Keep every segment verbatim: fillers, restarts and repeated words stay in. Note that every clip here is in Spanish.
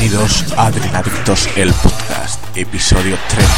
bienvenidos a Adrenadictos, el podcast, episodio tres.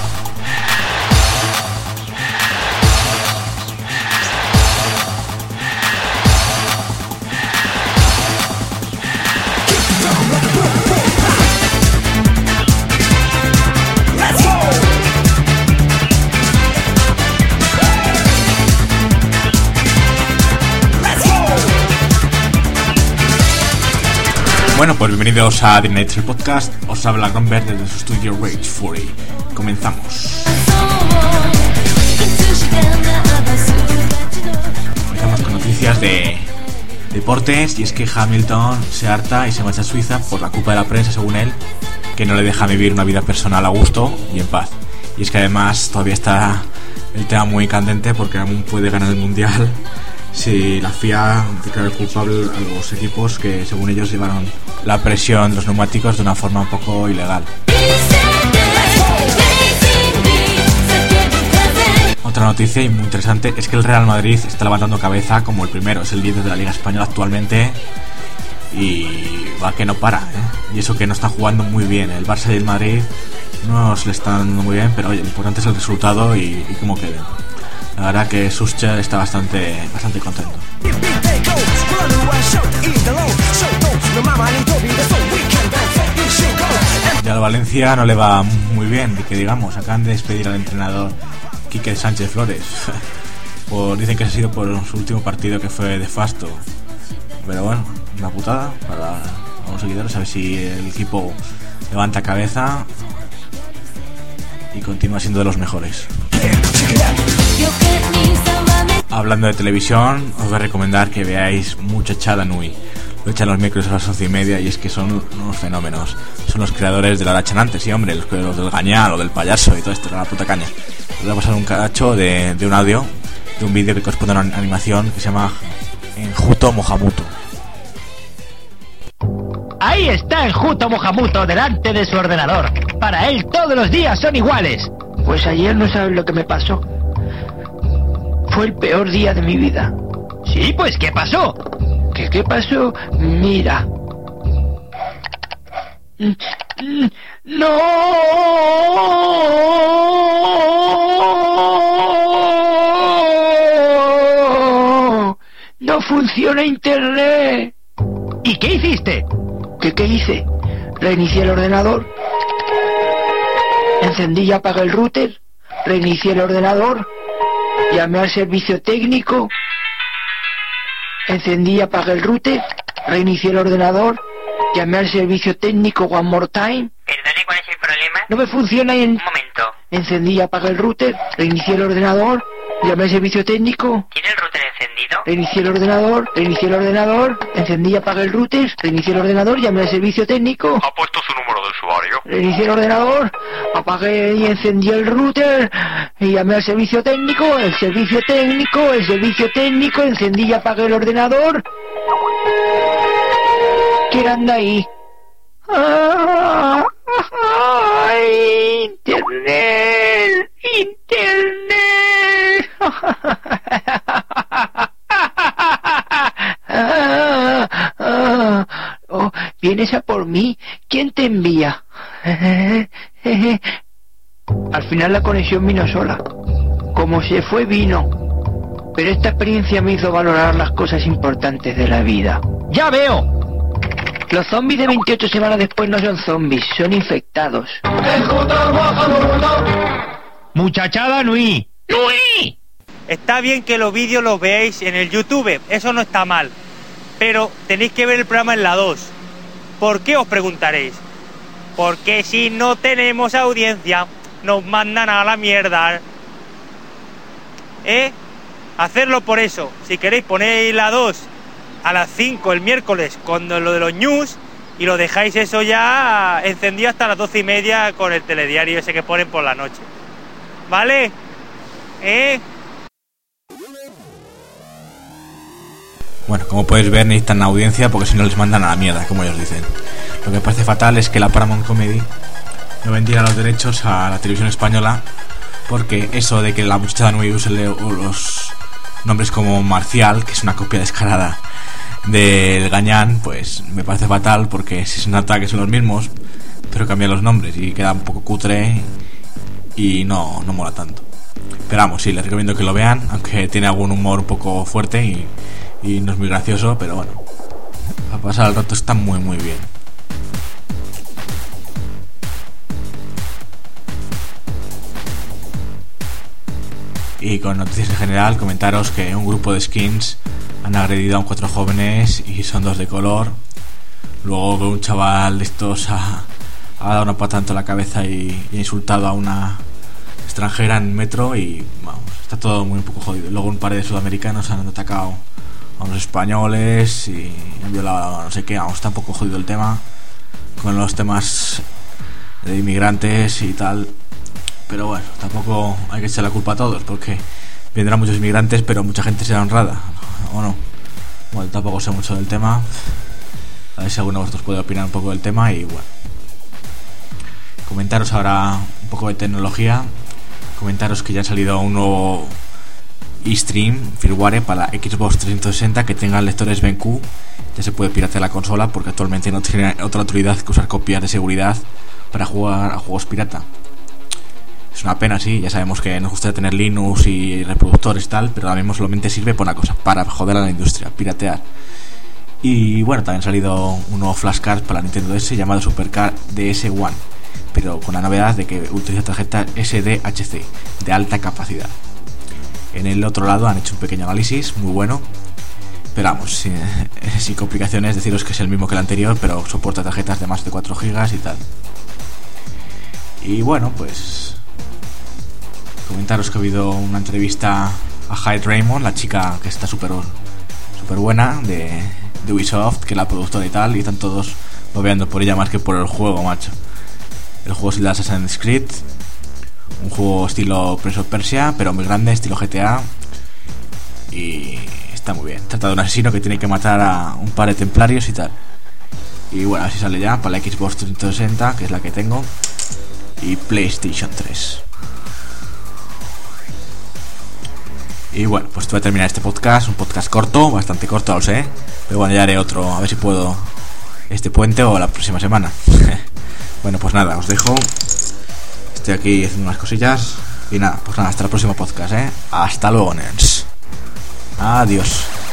Bueno, pues bienvenidos a Adrenadictos, el podcast. Os habla Romber desde su estudio Rage Fury. Comenzamos. Comenzamos con noticias de deportes. Y es que Hamilton se harta y se marcha a Suiza por la culpa de la prensa, según él, que no le deja vivir una vida personal a gusto y en paz. Y es que además todavía está el tema muy candente porque aún puede ganar el Mundial si la F I A declara culpable a los equipos que, según ellos, llevaron la presión de los neumáticos de una forma un poco ilegal. Otra noticia y muy interesante es que el Real Madrid está levantando cabeza como el primero, es el líder de la Liga Española actualmente y va que no para, ¿eh? Y eso que no está jugando muy bien. El Barça y el Madrid no se le están dando muy bien, pero oye, lo importante es el resultado y, y cómo queden. La verdad que Solskjaer está bastante, bastante contento. Ya al Valencia no le va muy bien, que digamos, acaban de despedir al entrenador Quique Sánchez Flores. Por, dicen que ha sido por su último partido, que fue de fasto. Pero bueno, una putada para los seguidores, a ver si el equipo levanta cabeza y continúa siendo de los mejores. Hablando de televisión, os voy a recomendar que veáis Muchachada Nui. Lo echan los miércoles a las once y media y es que son unos fenómenos. Son los creadores de la Chanante, sí, hombre, los, los del Gañal o del Payaso y todo esto, la puta caña. Os voy a pasar un cacho de, de un audio, de un vídeo que corresponde a una animación que se llama Enjuto Mohamuto. Ahí está Enjuto Mohamuto delante de su ordenador. Para él todos los días son iguales. Pues ayer no sabes lo que me pasó. Fue el peor día de mi vida. Sí, pues ¿qué pasó? ¿Qué, qué pasó? Mira. ¡No! ¡No funciona internet! ¿Y qué hiciste? ¿Qué, qué hice? Reinicié el ordenador. Encendí y apagué el router. Reinicié el ordenador. Llamé al servicio técnico. Encendí y apagué el router. Reinicié el ordenador. Llamé al servicio técnico one more time. Perdone, ¿cuál es el problema? No me funciona y en... Un momento. Encendí y apagué el router. Reinicié el ordenador. Llamé al servicio técnico. ¿Tiene el router encendido? Reinicié el ordenador. Reinicié el ordenador. Encendí y apagué el router. Reinicié el ordenador. Llamé al servicio técnico. ¿Ha puesto su número de usuario? Reinicié el ordenador. Apagué y encendí el router. Y llamé al servicio técnico. El servicio técnico. El servicio técnico. Encendí y apagué el ordenador. ¿Quién anda ahí? ¡Ah! ¡Ay! ¡Internet! ¡Internet! Ah, ah, oh, ¿vienes a por mí? ¿Quién te envía? Al final la conexión vino sola. Como se fue, vino. Pero esta experiencia me hizo valorar las cosas importantes de la vida. ¡Ya veo! Los zombies de veintiocho semanas después no son zombies, son infectados. Muchachada Nui. ¡Nui! Está bien que los vídeos los veáis en el YouTube, eso no está mal. Pero tenéis que ver el programa en la dos. ¿Por qué, os preguntaréis? Porque si no tenemos audiencia, nos mandan a la mierda. ¿Eh? Hacerlo por eso. Si queréis, ponéis la dos a las cinco el miércoles con lo de los news y lo dejáis eso ya encendido hasta las doce y media con el telediario ese que ponen por la noche. ¿Vale? ¿Eh? Bueno, como podéis ver, necesitan audiencia porque si no les mandan a la mierda, como ellos dicen. Lo que parece fatal es que la Paramount Comedy no vendiera los derechos a la televisión española, porque eso de que la Muchachada Nui use los nombres como Marcial, que es una copia descarada del Gañán, pues me parece fatal, porque si se nota que son los mismos, pero cambian los nombres y queda un poco cutre y no, no mola tanto. Pero vamos, sí, les recomiendo que lo vean, aunque tiene algún humor un poco fuerte y, y no es muy gracioso, pero bueno, a pasar el rato está muy muy bien. Y con noticias en general, comentaros que un grupo de skins han agredido a un cuatro jóvenes y son dos de color. Luego que un chaval de estos ha, ha dado una patada en la cabeza y, y ha insultado a una extranjera en metro y vamos, está todo muy un poco jodido. Luego un par de sudamericanos han atacado a unos españoles y han violado a no sé qué. Vamos, está un poco jodido el tema con los temas de inmigrantes y tal. Pero bueno, tampoco hay que echar la culpa a todos, porque vendrán muchos inmigrantes, pero mucha gente será honrada, ¿o no? Bueno, tampoco sé mucho del tema. A ver si alguno de vosotros puede opinar un poco del tema. Y bueno, comentaros ahora un poco de tecnología. Comentaros que ya ha salido un nuevo eStream firmware para la Xbox trescientos sesenta que tenga lectores B Q. Ya se puede piratear la consola, porque actualmente no tiene otra utilidad que usar copias de seguridad para jugar a juegos pirata. Es una pena, sí, ya sabemos que nos gusta tener Linux y reproductores y tal, pero ahora mismo solamente sirve para una cosa, para joder a la industria, piratear. Y bueno, también ha salido un nuevo flashcard para la Nintendo D S llamado Supercard D S One, pero con la novedad de que utiliza tarjeta S D H C de alta capacidad. En el otro lado han hecho un pequeño análisis muy bueno, pero vamos, sin, sin complicaciones, deciros que es el mismo que el anterior, pero soporta tarjetas de más de cuatro gigas y tal. Y bueno, pues comentaros que ha habido una entrevista a Hyde Raymond, la chica que está súper súper buena de, de Ubisoft, que es la productora y tal, y están todos bobeando por ella más que por el juego, macho. El juego es el de Assassin's Creed, un juego estilo Prince of Persia, pero muy grande, estilo G T A, y está muy bien. Trata de un asesino que tiene que matar a un par de templarios y tal. Y bueno, así sale ya para la Xbox trescientos sesenta, que es la que tengo, y PlayStation tres. Y bueno, pues voy a terminar este podcast, un podcast corto, bastante corto, lo sé, pero bueno, ya haré otro, a ver si puedo este puente o la próxima semana. Bueno, pues nada, os dejo. Estoy aquí haciendo unas cosillas y nada, pues nada, hasta el próximo podcast, ¿eh? Hasta luego, nerds. Adiós.